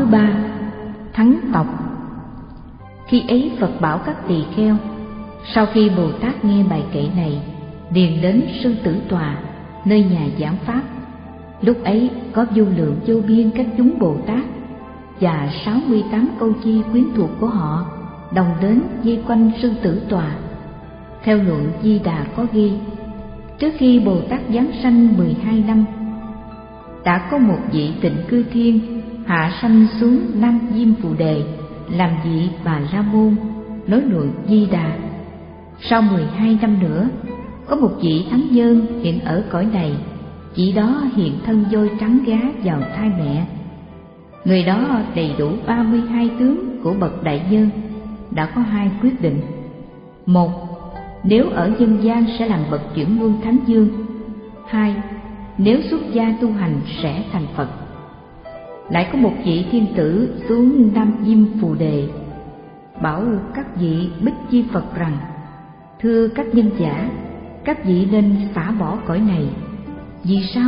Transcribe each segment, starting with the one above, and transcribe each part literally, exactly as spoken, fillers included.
thứ ba, thắng tộc. Khi ấy Phật bảo các tỳ kheo, sau khi Bồ Tát nghe bài kệ này, liền đến Sư Tử Tòa, nơi nhà giảng pháp. Lúc ấy có vô lượng vô biên các chúng Bồ Tát và sáu mươi tám câu chi quyến thuộc của họ đồng đến vây quanh Sư Tử Tòa. Theo luận Di Đà có ghi, trước khi Bồ Tát giáng sanh mười hai năm, đã có một vị Tịnh Cư Thiên hạ sanh xuống Nam Diêm Phù Đề làm vị Bà La Môn nói luận Di Đà. Sau mười hai năm nữa, có một vị Thánh Nhân hiện ở cõi này, chỉ đó hiện thân voi trắng gá vào thai mẹ. Người đó đầy đủ ba mươi hai tướng của bậc đại nhân, đã có hai quyết định. Một, nếu ở nhân gian sẽ làm bậc chuyển luân thánh dương. Hai, nếu xuất gia tu hành sẽ thành Phật. Lại có một vị thiên tử xuống Nam Diêm Phù Đề, bảo các vị Bích Chi Phật rằng: thưa các nhân giả, các vị nên xả bỏ cõi này. Vì sao?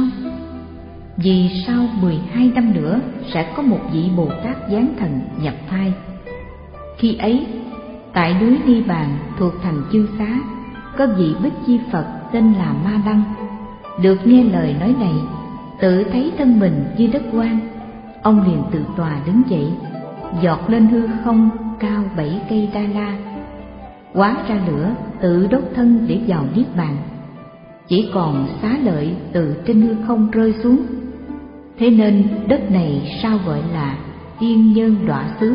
Vì sau mười hai năm nữa sẽ có một vị Bồ Tát giáng thần nhập thai. Khi ấy, tại núi Ni Bàn thuộc thành Chư Xá, có vị Bích Chi Phật tên là Ma Lăng, được nghe lời nói này, tự thấy thân mình như đất hoang. Ông liền từ tòa đứng dậy, giọt lên hư không cao bảy cây đa la, hóa ra lửa tự đốt thân để vào niết bàn. Chỉ còn xá lợi từ trên hư không rơi xuống. Thế nên đất này sao gọi là tiên nhân đọa xứ.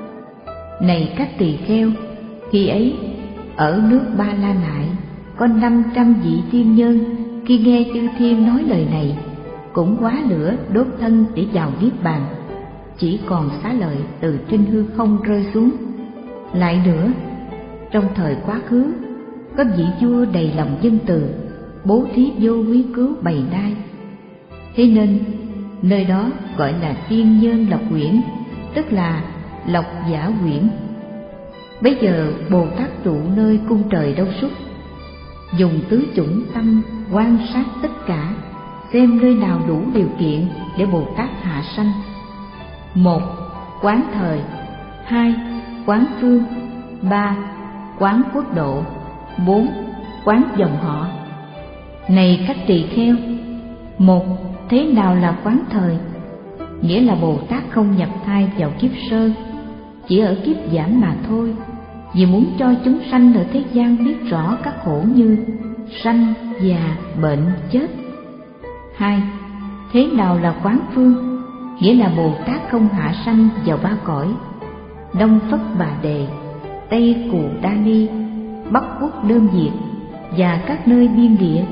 Này các tỳ kheo, khi ấy ở nước Ba La Nại có năm trăm vị tiên nhân, khi nghe chư thiên nói lời này, cũng hóa lửa đốt thân để vào niết bàn. Chỉ còn xá lợi từ trên hư không rơi xuống. Lại nữa, trong thời quá khứ, có vị vua đầy lòng nhân từ, bố thí vô quý cứu bày đai. Thế nên nơi đó gọi là tiên nhân Lộc Uyển, tức là Lộc Giả Uyển. Bây giờ Bồ Tát trụ nơi cung trời Đâu Xuất, dùng tứ chủng tâm quan sát tất cả, xem nơi nào đủ điều kiện để Bồ Tát hạ sanh. Một, quán thời. Hai, quán phương. Ba, quán quốc độ. Bốn, quán dòng họ. Này các tỳ kheo, một, thế nào là quán thời? Nghĩa là Bồ Tát không nhập thai vào kiếp sơ, chỉ ở kiếp giảm mà thôi, vì muốn cho chúng sanh ở thế gian biết rõ các khổ như sanh, già, bệnh, chết. Hai, thế nào là quán phương? Nghĩa là Bồ Tát không hạ sanh vào ba cõi: Đông Phất Bà Đề, Tây Cù Đa Ni, Bắc Quốc Đơn Diệt và các nơi biên địa,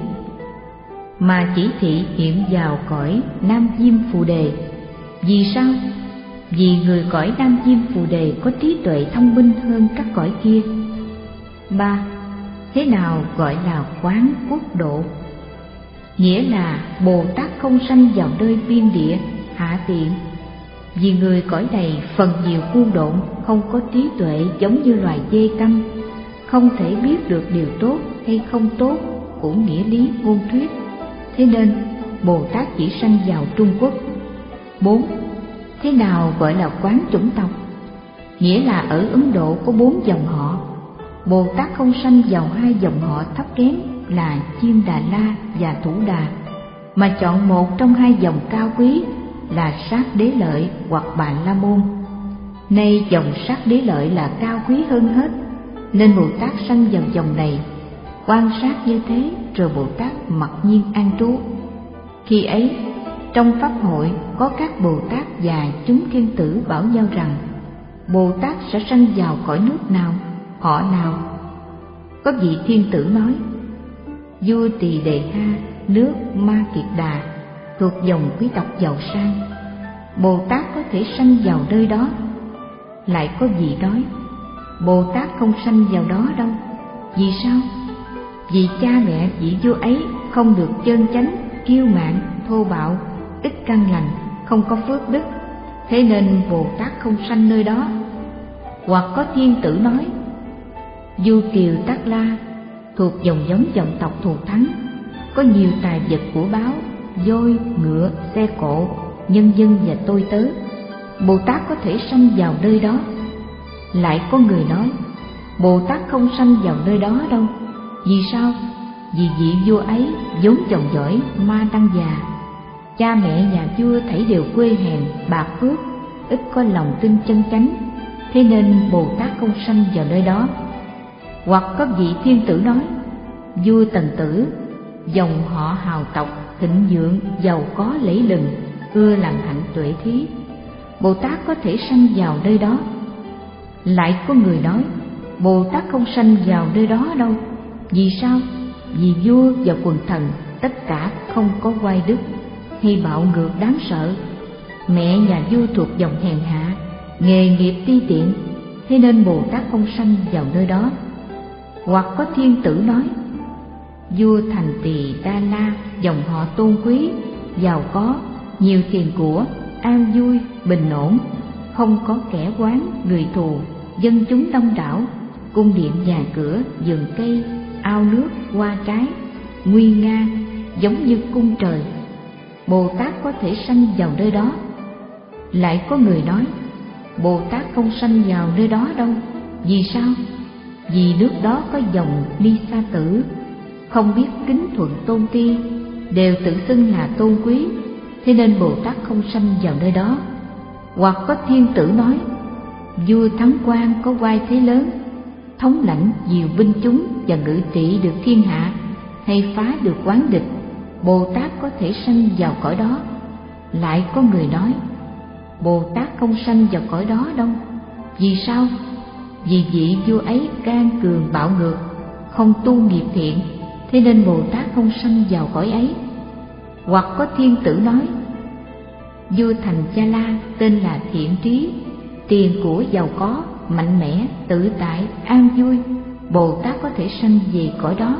mà chỉ thị hiện vào cõi Nam Diêm Phù Đề. Vì sao? Vì người cõi Nam Diêm Phù Đề có trí tuệ thông minh hơn các cõi kia. Ba, thế nào gọi là quán quốc độ? Nghĩa là Bồ Tát không sanh vào nơi biên địa hạ tiện, vì người cõi này phần nhiều cuồng độn, không có trí tuệ, giống như loài dê câm, không thể biết được điều tốt hay không tốt của nghĩa lý ngôn thuyết. Thế nên Bồ Tát chỉ sanh vào Trung Quốc. Bốn, thế nào gọi là quán chủng tộc? Nghĩa là ở Ấn Độ có bốn dòng họ, Bồ Tát không sanh vào hai dòng họ thấp kém là Chiêm Đà La và Thủ Đà, mà chọn một trong hai dòng cao quý là Sát Đế Lợi hoặc Bà La Môn. Nay dòng Sát Đế Lợi là cao quý hơn hết, nên Bồ Tát sanh vào dòng này. Quan sát như thế rồi Bồ Tát mặc nhiên an trú. Khi ấy trong pháp hội có các Bồ Tát và chúng thiên tử bảo nhau rằng: Bồ Tát sẽ sanh vào cõi nước nào, họ nào? Có vị thiên tử nói: vua Tỳ Đề Ha, nước Ma Kiệt Đà, thuộc dòng quý tộc giàu sang, Bồ Tát có thể sanh vào nơi đó. Lại có vị nói: Bồ Tát không sanh vào đó đâu. Vì sao? Vì cha mẹ vị vua ấy không được chân chánh, kiêu mạn, thô bạo, ít căn lành, không có phước đức, thế nên Bồ Tát không sanh nơi đó. Hoặc có thiên tử nói: vua Kiều Tát La, thuộc dòng giống dòng tộc Thù Thắng, có nhiều tài vật của báu, voi, ngựa, xe cộ, nhân dân và tôi tớ, Bồ Tát có thể sanh vào nơi đó. Lại có người nói, Bồ Tát không sanh vào nơi đó đâu. Vì sao? Vì vị vua ấy vốn dòng dõi Ma Đăng Già. Cha mẹ nhà vua thảy đều quê hèn, bạc phước, ít có lòng tin chân chánh, thế nên Bồ Tát không sanh vào nơi đó. Hoặc có vị thiên tử nói, vua Tần Tử, dòng họ hào tộc, thịnh vượng, giàu có lẫy lừng, ưa làm hạnh tuệ thí, Bồ Tát có thể sanh vào nơi đó. Lại có người nói, Bồ Tát không sanh vào nơi đó đâu. Vì sao? Vì vua và quần thần tất cả không có oai đức hay bạo ngược đáng sợ. Mẹ nhà vua thuộc dòng hèn hạ, nghề nghiệp ti tiện, thế nên Bồ Tát không sanh vào nơi đó. Hoặc có thiên tử nói, vua Thành Tỳ Đa La, dòng họ tôn quý, giàu có, nhiều tiền của, an vui, bình ổn, không có kẻ oán, người thù, dân chúng đông đảo, cung điện nhà cửa, vườn cây, ao nước, hoa trái, nguy nga, giống như cung trời. Bồ Tát có thể sanh vào nơi đó. Lại có người nói, Bồ Tát không sanh vào nơi đó đâu. Vì sao? Vì nước đó có dòng Ni Sa Tử, không biết kính thuận tôn ti, đều tự xưng là tôn quý, thế nên Bồ Tát không sanh vào nơi đó. Hoặc có thiên tử nói, vua Thắng Quan có oai thế lớn, thống lãnh nhiều binh chúng và ngự trị được thiên hạ, hay phá được quán địch, Bồ Tát có thể sanh vào cõi đó. Lại có người nói, Bồ Tát không sanh vào cõi đó đâu. Vì sao? Vì vị vua ấy can cường bạo ngược, không tu nghiệp thiện, thế nên Bồ Tát không sanh vào cõi ấy. Hoặc có thiên tử nói, vua Thành Cha La tên là thiện trí, tiền của giàu có, mạnh mẽ, tự tại, an vui, Bồ Tát có thể sanh về cõi đó.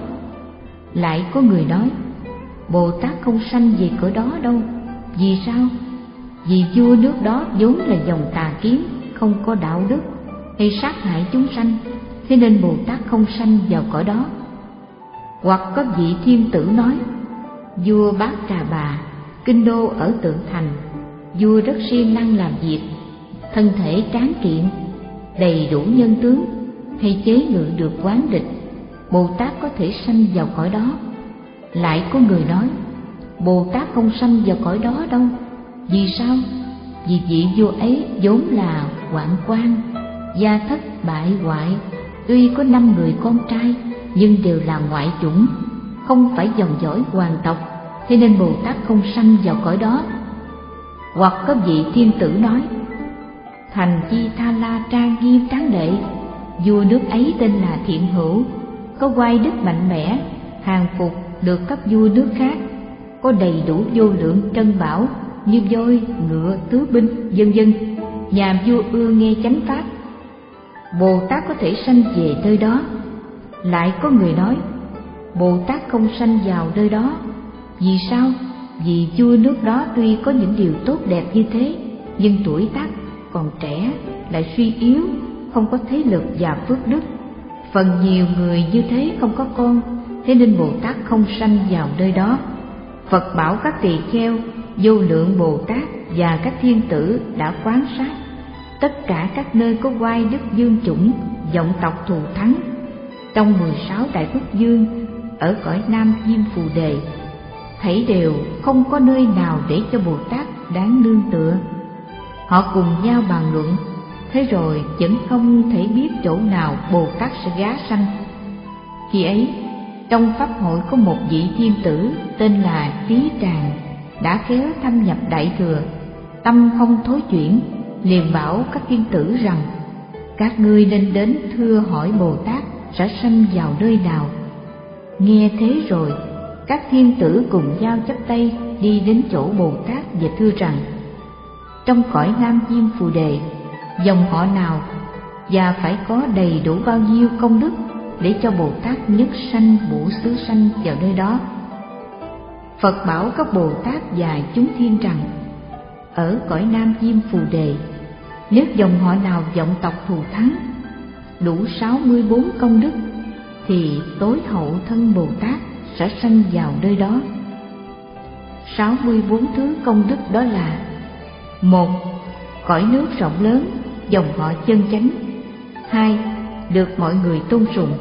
Lại có người nói, Bồ Tát không sanh về cõi đó đâu. Vì sao? Vì vua nước đó vốn là dòng tà kiến, không có đạo đức, hay sát hại chúng sanh, thế nên Bồ Tát không sanh vào cõi đó. Hoặc có vị thiên tử nói, vua Bát Trà Bà, kinh đô ở Tượng Thành, vua rất siêng năng làm việc, thân thể tráng kiện, đầy đủ nhân tướng, hay chế ngự được quán địch, Bồ Tát có thể sanh vào cõi đó. Lại có người nói, Bồ Tát không sanh vào cõi đó đâu. Vì sao? Vì vị vua ấy vốn là hoạn quan, gia thất bại hoại, tuy có năm người con trai nhưng đều là ngoại chủng, không phải dòng dõi hoàng tộc, thế nên Bồ Tát không sanh vào cõi đó. Hoặc có vị thiên tử nói, thành Chi Tha La trang nghiêm tráng lệ, vua nước ấy tên là Thiện Hữu, có oai đức mạnh mẽ, hàng phục được các vua nước khác, có đầy đủ vô lượng trân bảo như voi, ngựa, tứ binh, vân vân. Nhà vua ưa nghe chánh pháp, Bồ Tát có thể sanh về nơi đó. Lại có người nói, Bồ Tát không sanh vào nơi đó. Vì sao? Vì vua nước đó tuy có những điều tốt đẹp như thế, nhưng tuổi tác còn trẻ, lại suy yếu, không có thế lực và phước đức. Phần nhiều người như thế không có con, thế nên Bồ Tát không sanh vào nơi đó. Phật bảo các tỳ kheo, vô lượng Bồ Tát và các thiên tử đã quán sát tất cả các nơi có oai đức dương chủng, vọng tộc thù thắng, trong mười sáu đại quốc dương ở cõi Nam Diêm Phù Đề, thảy đều không có nơi nào để cho Bồ Tát đáng nương tựa. Họ cùng nhau bàn luận, thế rồi vẫn không thể biết chỗ nào Bồ Tát sẽ ghé sanh. Khi ấy, trong pháp hội có một vị thiên tử tên là Trí Tràng, đã khéo thâm nhập Đại Thừa, tâm không thối chuyển, liền bảo các thiên tử rằng, các ngươi nên đến thưa hỏi Bồ Tát sẽ sanh vào nơi nào. Nghe thế rồi, các thiên tử cùng nhau chắp tay đi đến chỗ Bồ Tát và thưa rằng, trong cõi Nam Diêm Phù Đề, dòng họ nào và phải có đầy đủ bao nhiêu công đức để cho Bồ Tát nhất sanh bổ xứ sanh vào nơi đó. Phật bảo các Bồ Tát và chúng thiên rằng, ở cõi Nam Diêm Phù Đề, nếu dòng họ nào vọng tộc thù thắng đủ sáu mươi bốn công đức, thì tối hậu thân Bồ Tát sẽ sanh vào nơi đó. sáu mươi bốn thứ công đức đó là: một. cõi nước rộng lớn, dòng họ chân chánh. Hai, được mọi người tôn sùng.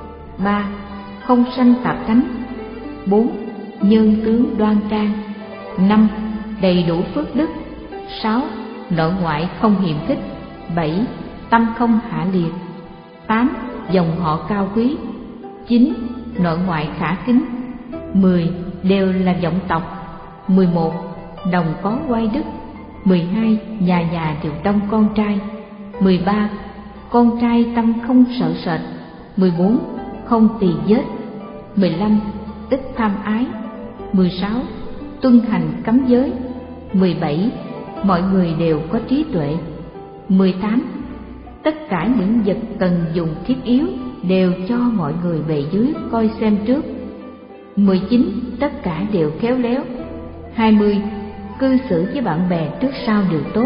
Ba, không sanh tạp tánh. Bốn, nhân tướng đoan trang. Năm, đầy đủ phước đức. Sáu, nội ngoại không hiềm khích. Bảy, tâm không hạ liệt. Tám, dòng họ cao quý. Chín, nội ngoại khả kính. Mười, đều là vọng tộc. Mười một, đồng có oai đức. Mười hai, nhà nhà đều đông con trai. Mười ba, con trai tâm không sợ sệt. Mười bốn, không tỳ vết. Mười lăm, ít tham ái. Mười sáu, tuân hành cấm giới. Mười bảy, mọi người đều có trí tuệ. Mười tám, tất cả những vật cần dùng thiết yếu đều cho mọi người bề dưới coi xem trước. Mười chín, tất cả đều khéo léo. Hai mươi, cư xử với bạn bè trước sau đều tốt.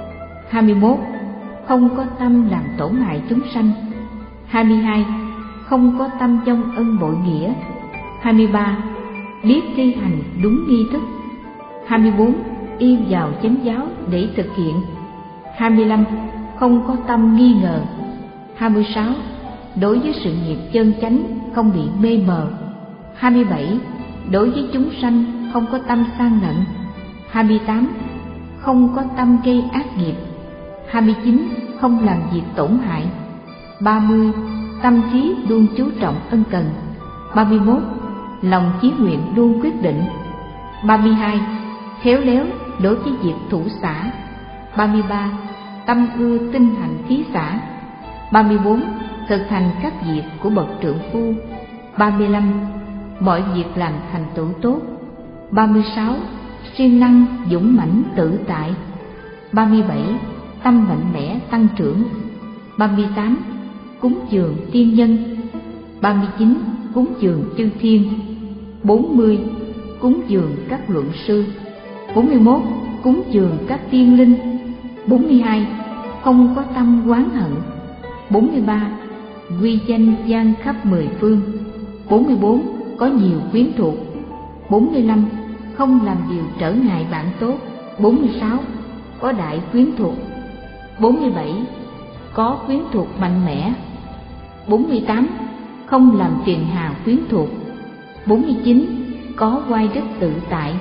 Hai mươi mốt, không có tâm làm tổn hại chúng sanh. Hai mươi hai, không có tâm trong ân bội nghĩa. Hai mươi ba, biết thi hành đúng nghi thức. Hai mươi bốn, yên vào chánh giáo để thực hiện. Hai mươi lăm, không có tâm nghi ngờ. Hai mươi sáu, đối với sự nghiệp chân chánh không bị mê mờ. Hai mươi bảy, đối với chúng sanh không có tâm sang lận. Hai mươi tám, không có tâm gây ác nghiệp. Hai mươi chín, không làm việc tổn hại. Ba mươi, tâm trí luôn chú trọng ân cần. Ba mươi mốt, lòng chí nguyện luôn quyết định. Ba mươi hai, khéo léo đối với việc thủ xả. Ba mươi ba, tâm ưa tinh hành thí xả. Ba mươi bốn, thực hành các việc của bậc trượng phu. Ba mươi lăm, mọi việc làm thành tựu tốt. Ba mươi sáu, siêng năng dũng mãnh tự tại. Ba mươi bảy, tâm mạnh mẽ tăng trưởng. Ba mươi tám, cúng dường tiên nhân. Ba mươi chín, cúng dường chư thiên. Bốn mươi, cúng dường các luận sư. Bốn mươi mốt, cúng dường các tiên linh. Bốn mươi hai, không có tâm oán hận. Bốn mươi ba, quy danh gian khắp mười phương. Bốn mươi bốn, có nhiều quyến thuộc. Bốn mươi lăm, không làm điều trở ngại bạn tốt. Bốn mươi sáu, có đại quyến thuộc. Bốn mươi bảy, có quyến thuộc mạnh mẽ. Bốn mươi tám, không làm phiền hà quyến thuộc. Bốn mươi chín, có oai đức tự tại.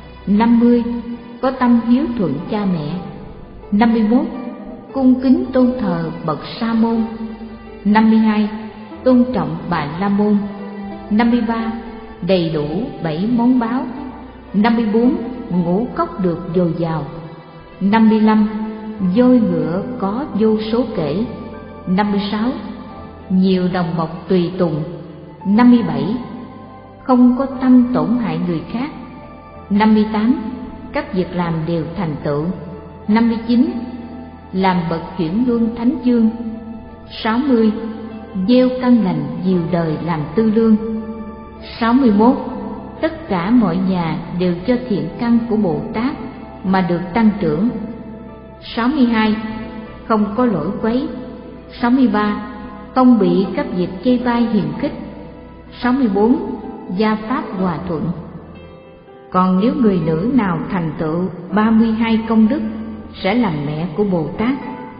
Năm mươi, có tâm hiếu thuận cha mẹ. Năm mươi mốt, cung kính tôn thờ bậc sa môn. Năm mươi hai, tôn trọng bà la môn. Năm mươi ba, đầy đủ bảy món báo. Năm mươi bốn, ngũ cốc được dồi dào. Năm mươi lăm, voi ngựa có vô số kể. Năm mươi sáu, nhiều đồng bọc tùy tùng. Năm mươi bảy, không có tâm tổn hại người khác. Năm mươi tám, các việc làm đều thành tựu. Năm mươi chín, làm bậc chuyển luân thánh dương. Sáu mươi, gieo căn lành nhiều đời làm tư lương. Sáu mươi mốt, tất cả mọi nhà đều cho thiện căn của Bồ Tát mà được tăng trưởng. Sáu mươi hai, không có lỗi quấy. Sáu mươi ba, không bị các việc chê bai hiềm khích. Sáu mươi bốn, gia pháp hòa thuận. Còn nếu người nữ nào thành tựu ba mươi hai công đức sẽ làm mẹ của Bồ Tát.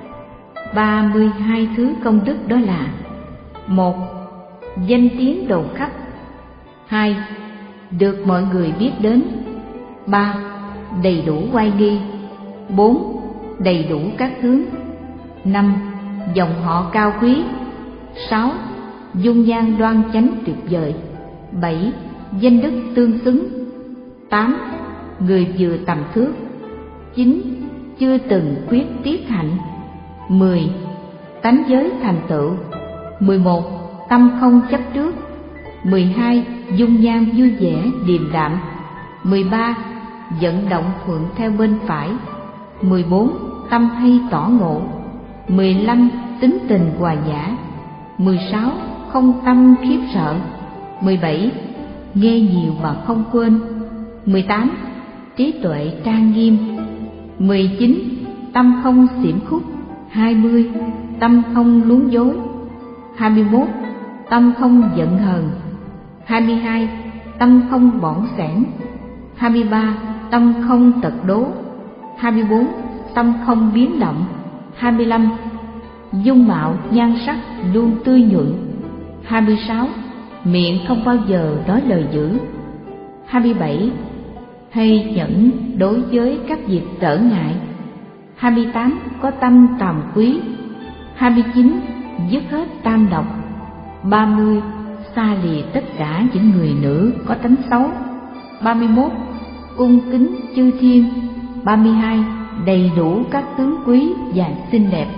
Ba mươi hai thứ công đức đó là: một, danh tiếng đồn khắp. Hai, được mọi người biết đến. Ba, đầy đủ oai nghi. Bốn, đầy đủ các tướng. Năm, dòng họ cao quý. Sáu, dung nhan đoan chánh tuyệt vời. Bảy, danh đức tương xứng. Tám, người vừa tầm thước. Chín, chưa từng quyết tiết hạnh. Mười, tánh giới thành tựu. Mười một, tâm không chấp trước. Mười hai, dung nhan vui vẻ điềm đạm. Mười ba, vận động thuận theo bên phải. Mười bốn, tâm hay tỏ ngộ. Mười lăm, tính tình hòa nhã. Mười sáu, không tâm khiếp sợ. Mười bảy, nghe nhiều mà không quên. Mười tám, trí tuệ trang nghiêm. Mười chín, tâm không xiểm khúc. Hai mươi, tâm không luống dối. Hai mươi mốt, tâm không giận hờn. Hai mươi hai, tâm không bỏng sẻn. Hai mươi ba, tâm không tật đố. Hai mươi bốn, tâm không biến động. Hai mươi lăm, dung mạo nhan sắc luôn tươi nhuận. Hai mươi sáu, miệng không bao giờ nói lời dữ. Hai mươi bảy, hay nhẫn đối với các việc trở ngại. Hai mươi tám, có tâm tàm quý. Hai mươi chín, dứt hết tam độc. Ba mươi, xa lìa tất cả những người nữ có tánh xấu. Ba mươi mốt, cung kính chư thiên. Ba mươi hai, đầy đủ các tướng quý và xinh đẹp.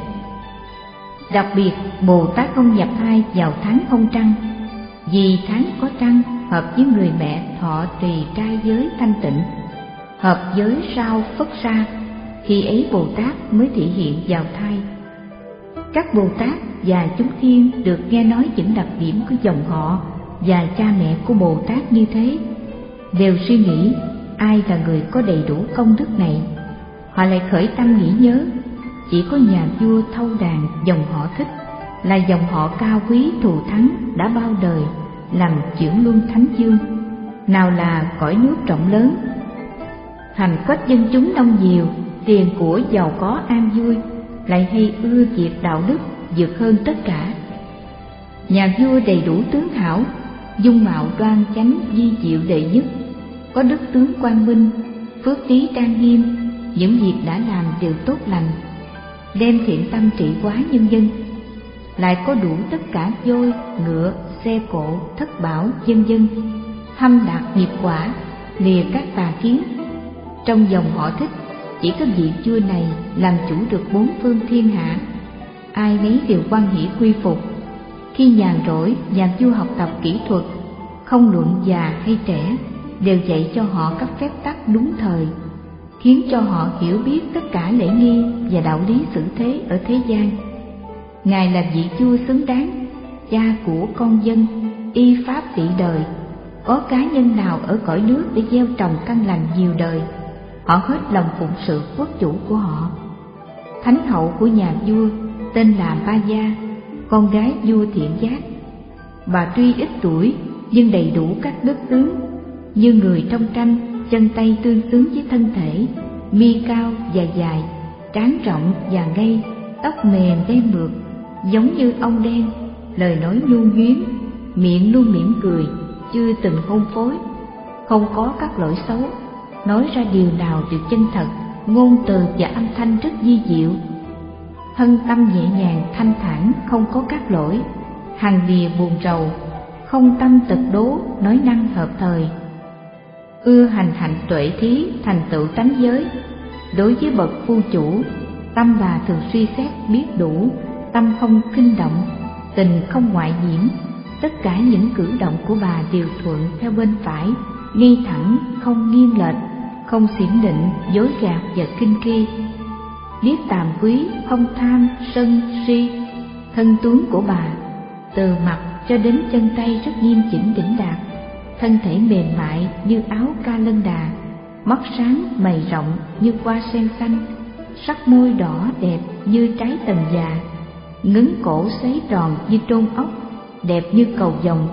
Đặc biệt, Bồ Tát không nhập thai vào tháng không trăng, vì tháng có trăng hợp với người mẹ thọ trì trai giới thanh tịnh, hợp với sao Phất Sa, khi ấy Bồ Tát mới thị hiện vào thai. Các Bồ Tát và chúng thiên được nghe nói những đặc điểm của dòng họ và cha mẹ của Bồ Tát như thế, đều suy nghĩ ai là người có đầy đủ công đức này. Họ lại khởi tâm nghĩ nhớ, chỉ có nhà vua Thâu Đàn dòng họ Thích là dòng họ cao quý thù thắng đã bao đời làm trưởng luân thánh dương, nào là cõi nước rộng lớn, hành quách dân chúng đông nhiều, tiền của giàu có an vui, lại hay ưa việc đạo đức vượt hơn tất cả. Nhà vua đầy đủ tướng hảo, dung mạo đoan chánh vi diệu đệ nhất, có đức tướng quang minh, phước trí trang nghiêm, những việc đã làm đều tốt lành, đem thiện tâm trị hóa nhân dân, lại có đủ tất cả voi, ngựa, xe cộ, thất bảo, vân vân, thâm đạt nghiệp quả, lìa các tà kiến. Trong dòng họ Thích, chỉ có vị vua này làm chủ được bốn phương thiên hạ, ai nấy đều hoan hỷ quy phục. Khi nhàn rỗi, nhà vua học tập kỹ thuật, không luận già hay trẻ, đều dạy cho họ các phép tắc đúng thời, khiến cho họ hiểu biết tất cả lễ nghi và đạo lý xử thế ở thế gian. Ngài là vị vua xứng đáng, cha của con dân, y pháp trị đời. Có cá nhân nào ở cõi nước để gieo trồng căn lành nhiều đời, họ hết lòng phụng sự quốc chủ của họ. Thánh hậu của nhà vua tên là Ba Gia, con gái vua Thiện Giác. Bà tuy ít tuổi nhưng đầy đủ các đức tướng, như người trong tranh, chân tay tương xứng với thân thể, mi cao và dài, trán rộng và ngây, tóc mềm đen mượt, giống như ong đen, lời nói nhu nhuyến, miệng luôn mỉm cười, chưa từng hôn phối, không có các lỗi xấu, nói ra điều nào đều chân thật, ngôn từ và âm thanh rất vi diệu. Thân tâm nhẹ nhàng thanh thản, không có các lỗi, hằng lìa buồn rầu, không tâm tật đố, nói năng hợp thời. Ưa hành hạnh tuệ thí, thành tựu tánh giới. Đối với bậc phu chủ, tâm bà thường suy xét biết đủ, tâm không khinh động, tình không ngoại nhiễm. Tất cả những cử động của bà đều thuận theo bên phải, ngay thẳng, không nghiêng lệch, không xiển định, dối gạt và kinh khi. Biết tàm quý, không tham, sân, si. Thân tướng của bà, từ mặt cho đến chân tay rất nghiêm chỉnh đỉnh đạt, thân thể mềm mại như áo ca lân đà, mắt sáng mày rộng như hoa sen xanh, sắc môi đỏ đẹp như trái tần già, ngấn cổ xoáy tròn như trôn ốc, đẹp như cầu vồng.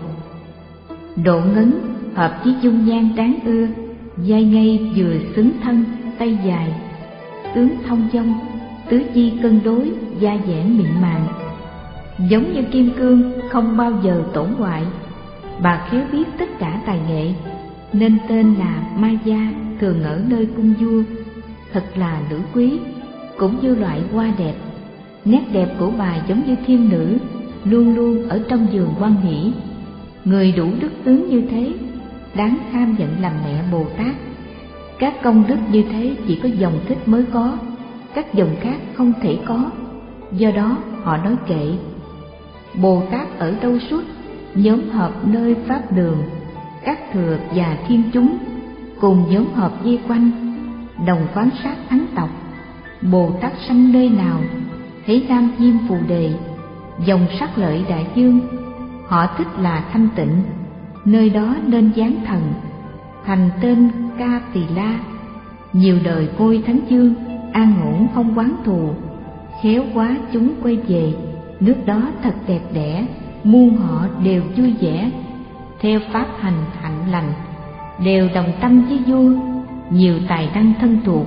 Độ ngấn hợp với dung nhan đáng ưa, vai ngay vừa xứng thân, tay dài, tướng thông dong, tứ chi cân đối, da dẻ mịn màng, giống như kim cương, không bao giờ tổn hoại. Bà khéo biết tất cả tài nghệ, nên tên là Ma Gia, thường ở nơi cung vua, thật là nữ quý, cũng như loại hoa đẹp. Nét đẹp của bà giống như thiên nữ, luôn luôn ở trong giường hoan hỷ. Người đủ đức tướng như thế, đáng kham nhận làm mẹ Bồ Tát. Các công đức như thế chỉ có dòng Thích mới có, các dòng khác không thể có. Do đó họ nói kệ: Bồ Tát ở đâu suốt, nhóm họp nơi pháp đường, các thừa và thiên chúng cùng nhóm họp vây quanh, đồng quán sát thắng tộc. Bồ Tát sanh nơi nào, thấy Nam Diêm Phù Đề, dòng sắc lợi đại dương, họ Thích là thanh tịnh, nơi đó nên giáng thần, thành tên Ca Tỳ La. Nhiều đời ngôi thánh dương, an ổn không oán thù, khéo quá chúng quay về, nước đó thật đẹp đẽ, muôn họ đều vui vẻ, theo pháp hành hạnh lành, đều đồng tâm với vua, nhiều tài năng thân thuộc,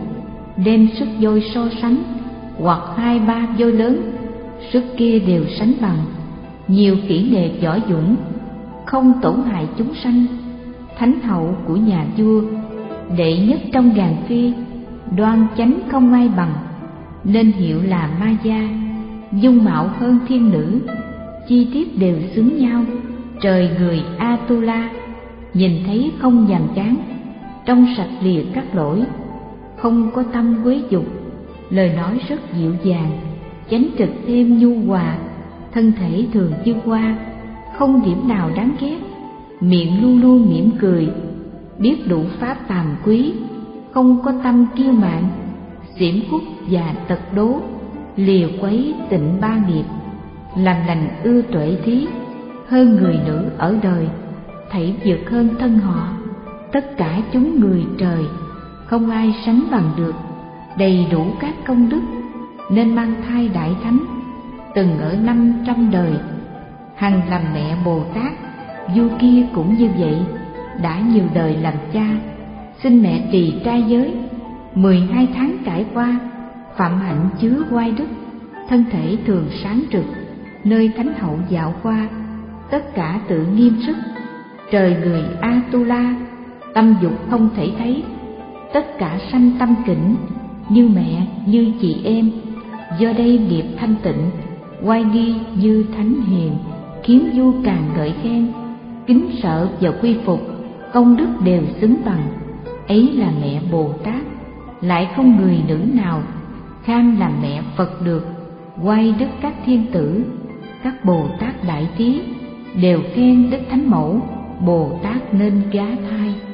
đem sức vôi so sánh, hoặc hai ba vôi lớn, sức kia đều sánh bằng. Nhiều kỹ nghệ võ dũng, không tổn hại chúng sanh. Thánh hậu của nhà vua, đệ nhất trong ngàn phi, đoan chánh không ai bằng, nên hiệu là Ma Gia. Dung mạo hơn thiên nữ, chi tiết đều xứng nhau. Trời người Atula, nhìn thấy không nhàm chán, trong sạch lìa các lỗi, không có tâm quấy dục, lời nói rất dịu dàng, chánh trực thêm nhu hòa, thân thể thường như hoa, không điểm nào đáng ghét, miệng luôn luôn mỉm cười, biết đủ pháp tàm quý, không có tâm kiêu mạn, xiểm khúc và tật đố, lìa quấy tịnh ba nghiệp, làm lành ưa tuệ thí, hơn người nữ ở đời, thảy vượt hơn thân họ. Tất cả chúng người trời, không ai sánh bằng được, đầy đủ các công đức, nên mang thai đại thánh. Từng ở năm trăm đời, hằng làm mẹ Bồ Tát. Vua kia cũng như vậy, đã nhiều đời làm cha, xin mẹ trì trai giới. Mười hai tháng trải qua, phạm hạnh chứa oai đức, thân thể thường sáng trực, nơi thánh hậu dạo qua, tất cả tự nghiêm sức. Trời người Atula, tâm dục không thể thấy, tất cả sanh tâm kính, như mẹ như chị em. Do đây nghiệp thanh tịnh, oai nghi như thánh hiền, khiến vua càng ngợi khen, kính sợ và quy phục, công đức đều xứng bằng. Ấy là mẹ Bồ Tát, lại không người nữ nào kham làm mẹ Phật được. Oai đức các thiên tử, các Bồ Tát đại trí, đều khen đức thánh mẫu Bồ Tát nên gá thai.